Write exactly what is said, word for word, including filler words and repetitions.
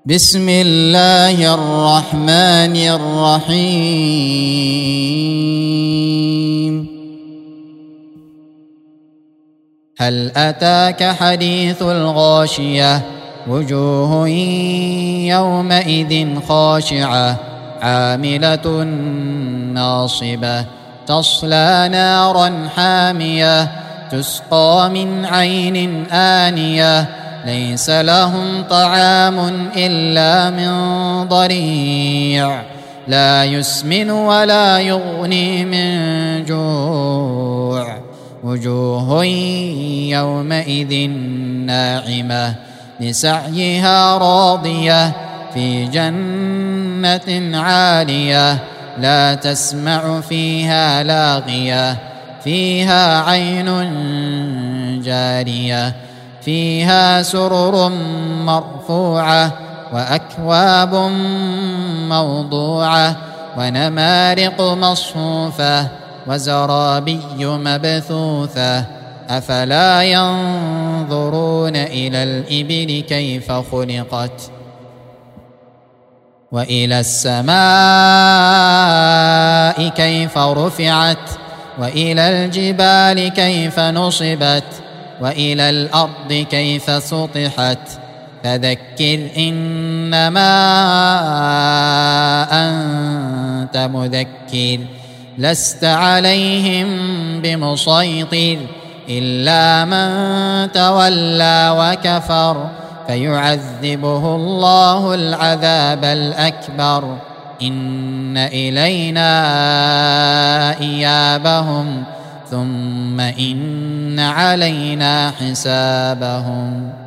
بسم الله الرحمن الرحيم. هل أتاك حديث الغاشية؟ وجوه يومئذ خاشعة عاملة ناصبة تصلى نارا حامية تسقى من عين آنية ليس لهم طعام إلا من ضريع لا يسمن ولا يغني من جوع. وجوه يومئذ ناعمة لسعيها راضية في جنة عالية لا تسمع فيها لاغية فيها عين جارية فيها سرر مرفوعة وأكواب موضوعة ونمارق مصفوفة وزرابي مبثوثة أفلا ينظرون إلى الإبل كيف خلقت وإلى السماء كيف رفعت وإلى الجبال كيف نصبت وإلى الأرض كيف سطحت فذكر إنما أنت مذكر لست عليهم بمسيطر إلا من تولى وكفر فيعذبه الله العذاب الأكبر إن إلينا إيابهم ثم إن علينا حسابهم.